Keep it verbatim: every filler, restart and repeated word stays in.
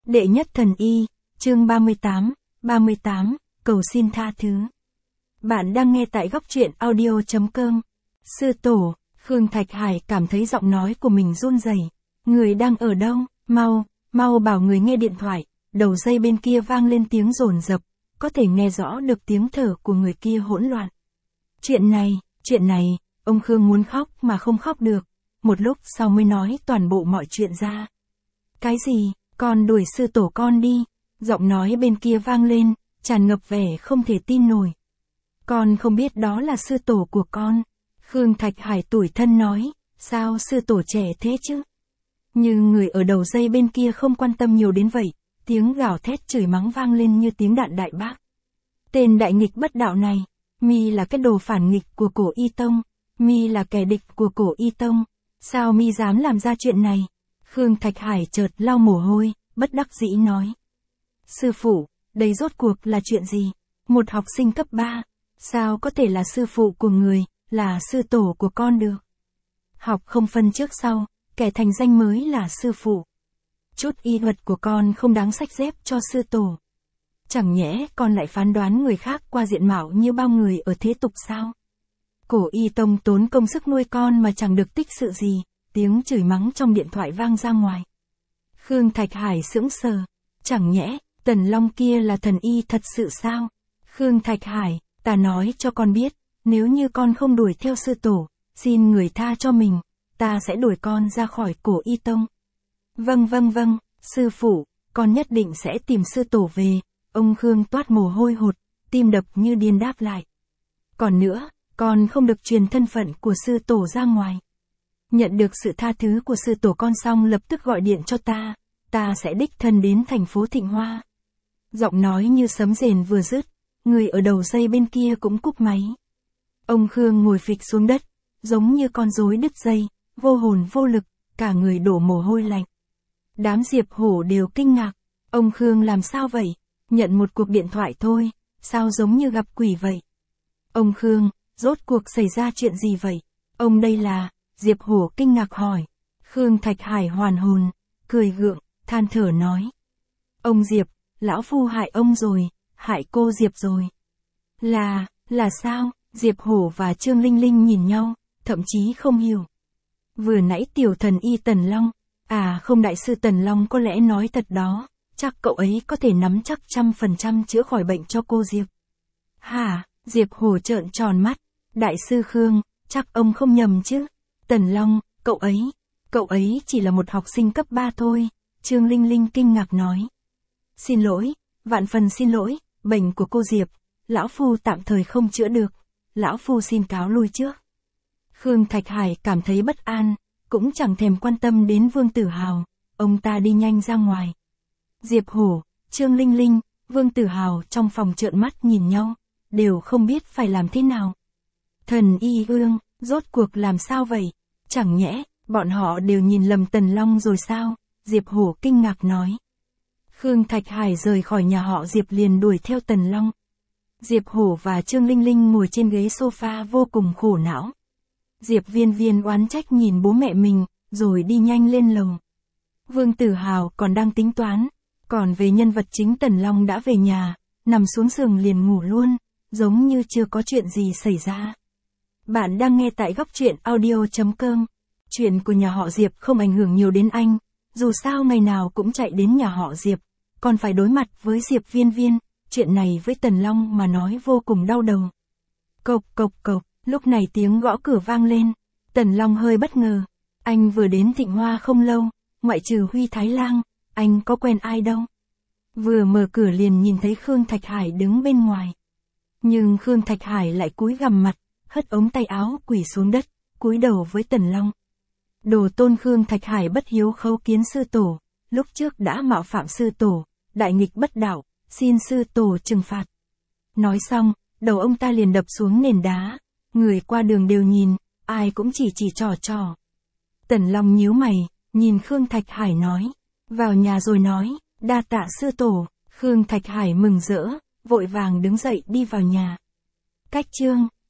Đệ nhất thần y, chương ba mươi tám, ba mươi tám, cầu xin tha thứ. Bạn đang nghe tại góc truyện audio chấm com. Sư tổ, Khương Thạch Hải cảm thấy giọng nói của mình run rẩy. Người đang ở đâu? Mau, mau bảo người nghe điện thoại. Đầu dây bên kia vang lên tiếng dồn dập, có thể nghe rõ được tiếng thở của người kia hỗn loạn. Chuyện này, chuyện này, ông Khương muốn khóc mà không khóc được. Một lúc sau mới nói toàn bộ mọi chuyện ra. Cái gì? Con đuổi sư tổ con đi. Giọng nói bên kia vang lên, tràn ngập vẻ không thể tin nổi. Con không biết đó là sư tổ của con. Khương Thạch Hải tủi thân nói, sao sư tổ trẻ thế chứ? Như người ở đầu dây bên kia không quan tâm nhiều đến vậy, tiếng gào thét chửi mắng vang lên như tiếng đạn đại bác. Tên đại nghịch bất đạo này, mi là cái đồ phản nghịch của cổ y tông, mi là kẻ địch của cổ y tông, sao mi dám làm ra chuyện này? Khương Thạch Hải chợt lau mồ hôi, bất đắc dĩ nói. Sư phụ, đây rốt cuộc là chuyện gì? Một học sinh cấp ba, sao có thể là sư phụ của người, là sư tổ của con được? Học không phân trước sau, kẻ thành danh mới là sư phụ. Chút y thuật của con không đáng sách dép cho sư tổ. Chẳng nhẽ con lại phán đoán người khác qua diện mạo như bao người ở thế tục sao? Cổ y tông tốn công sức nuôi con mà chẳng được tích sự gì, tiếng chửi mắng trong điện thoại vang ra ngoài. Khương Thạch Hải sững sờ, chẳng nhẽ, Tần Long kia là thần y thật sự sao? Khương Thạch Hải, ta nói cho con biết, nếu như con không đuổi theo sư tổ, xin người tha cho mình, ta sẽ đuổi con ra khỏi cổ y tông. Vâng vâng vâng, sư phụ, con nhất định sẽ tìm sư tổ về. Ông Khương toát mồ hôi hột, tim đập như điên đáp lại. Còn nữa, con không được truyền thân phận của sư tổ ra ngoài. Nhận được sự tha thứ của sư tổ con xong lập tức gọi điện cho ta, ta sẽ đích thân đến thành phố Thịnh Hoa. Giọng nói như sấm rền vừa dứt, người ở đầu dây bên kia cũng cúp máy. Ông Khương ngồi phịch xuống đất, giống như con rối đứt dây, vô hồn vô lực, cả người đổ mồ hôi lạnh. Đám Diệp Hổ đều kinh ngạc, ông Khương làm sao vậy? Nhận một cuộc điện thoại thôi, sao giống như gặp quỷ vậy? Ông Khương, rốt cuộc xảy ra chuyện gì vậy? Ông đây là... Diệp Hổ kinh ngạc hỏi. Khương Thạch Hải hoàn hồn, cười gượng, than thở nói. Ông Diệp, lão phu hại ông rồi, hại cô Diệp rồi. Là, là sao? Diệp Hổ và Trương Linh Linh nhìn nhau, thậm chí không hiểu. Vừa nãy tiểu thần y Tần Long, à không đại sư Tần Long có lẽ nói thật đó, chắc cậu ấy có thể nắm chắc trăm phần trăm chữa khỏi bệnh cho cô Diệp. Hả? Diệp Hổ trợn tròn mắt, đại sư Khương, chắc ông không nhầm chứ? Tần Long, cậu ấy, cậu ấy chỉ là một học sinh cấp ba thôi, Trương Linh Linh kinh ngạc nói. Xin lỗi, vạn phần xin lỗi, bệnh của cô Diệp, lão phu tạm thời không chữa được, lão phu xin cáo lui trước. Khương Thạch Hải cảm thấy bất an, cũng chẳng thèm quan tâm đến Vương Tử Hào, ông ta đi nhanh ra ngoài. Diệp Hổ, Trương Linh Linh, Vương Tử Hào trong phòng trợn mắt nhìn nhau, đều không biết phải làm thế nào. Thần y Ương, rốt cuộc làm sao vậy? Chẳng nhẽ, bọn họ đều nhìn lầm Tần Long rồi sao? Diệp Hổ kinh ngạc nói. Khương Thạch Hải rời khỏi nhà họ Diệp liền đuổi theo Tần Long. Diệp Hổ và Trương Linh Linh ngồi trên ghế sofa vô cùng khổ não. Diệp Viên Viên oán trách nhìn bố mẹ mình, rồi đi nhanh lên lầu. Vương Tử Hào còn đang tính toán, còn về nhân vật chính Tần Long đã về nhà, nằm xuống giường liền ngủ luôn, giống như chưa có chuyện gì xảy ra. Bạn đang nghe tại góc truyện audio chấm com. Chuyện của nhà họ Diệp không ảnh hưởng nhiều đến anh, dù sao ngày nào cũng chạy đến nhà họ Diệp, còn phải đối mặt với Diệp Viên Viên, chuyện này với Tần Long mà nói vô cùng đau đầu. Cộc cộc cộc, lúc này tiếng gõ cửa vang lên, Tần Long hơi bất ngờ, anh vừa đến Thịnh Hoa không lâu, ngoại trừ Huy Thái Lang, anh có quen ai đâu. Vừa mở cửa liền nhìn thấy Khương Thạch Hải đứng bên ngoài. Nhưng Khương Thạch Hải lại cúi gằm mặt, hất ống tay áo quỳ xuống đất, cúi đầu với Tần Long. Đồ tôn Khương Thạch Hải bất hiếu khấu kiến sư tổ, lúc trước đã mạo phạm sư tổ, đại nghịch bất đạo, xin sư tổ trừng phạt. Nói xong, đầu ông ta liền đập xuống nền đá, người qua đường đều nhìn, ai cũng chỉ chỉ trò trò. Tần Long nhíu mày, nhìn Khương Thạch Hải nói, vào nhà rồi nói, đa tạ sư tổ. Khương Thạch Hải mừng rỡ, vội vàng đứng dậy đi vào nhà. Cách chương